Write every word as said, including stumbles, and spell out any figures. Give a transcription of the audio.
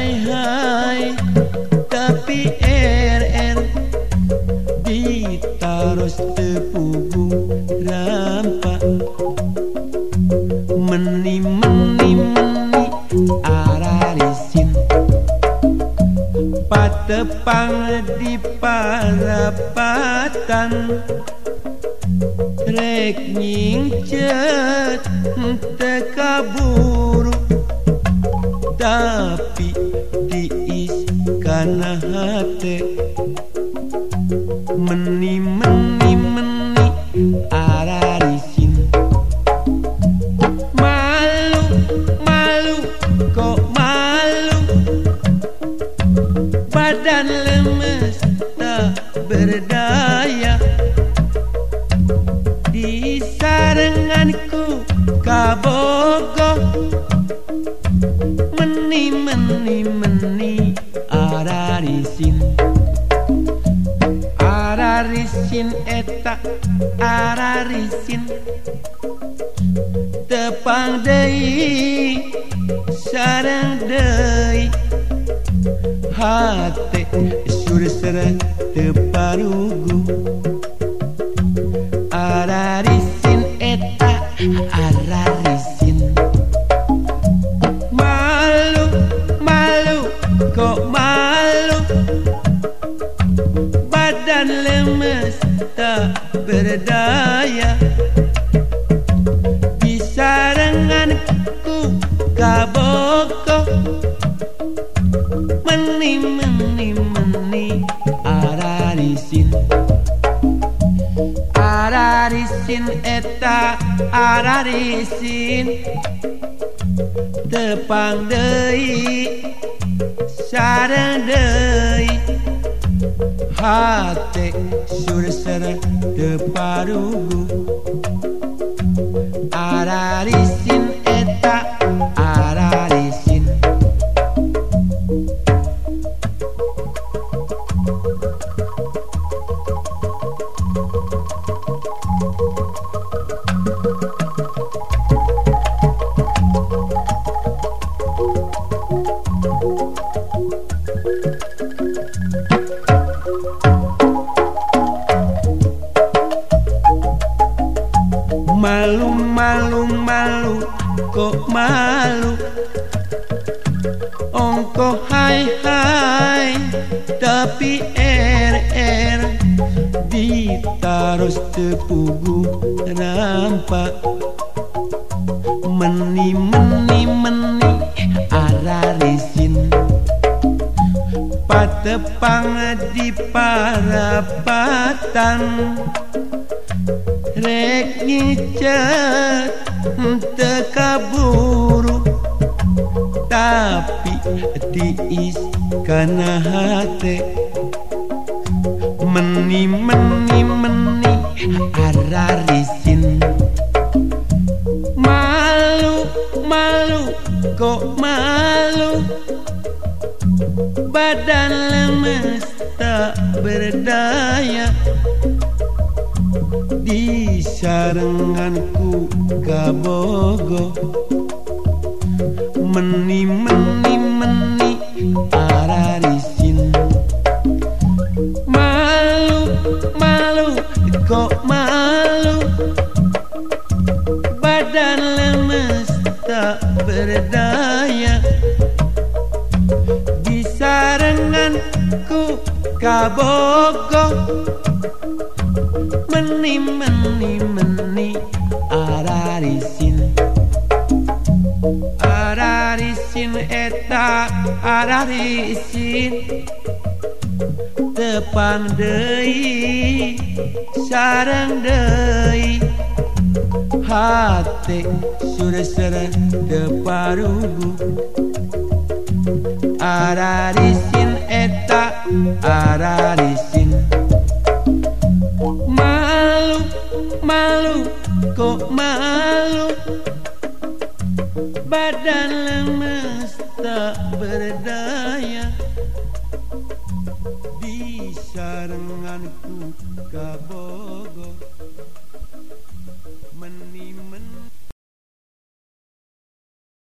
hai hai tapi er er ditaros tepugu rampak meni meni meni ararisin patepang di parapatan rek nyingcet tekaburu tapi diis kana hate meni meni meni ararisin malu malu kok malu badan lemes tak berdaya di sarenganku kabogoh meni meni meni ararisin ararisin eta ararisin tepang deui sareng deui hate sursera teparugu ararisin eta ararisin malu malu kok malu badan lemes tak berdaya di sarenganku kabogoh meni meni meni ararisin ararisin eta ararisin tepang deui sareng deui hate sursera teparugu ararisin eta ararisin malu malu malu kok malu ongko hai hai tapi er er ditaros tepugu rampak meni meni meni ararisin patepang di parapatan rek ngicet tekaburu tapi tiis kana hate meni meni meni ararisin malu malu kok malu badan lemes tak berdaya di sarenganku kabogoh meni meni meni ararisin malu malu kok malu badan lemes tak berdaya di sarenganku kabogoh meni meni meni ararisin ararisin eta ararisin tepang deui sareng deui hate sursera teparugu ararisin eta ararisin malu malu kok malu badan lemes tak berdaya di sarenganku kabogoh meni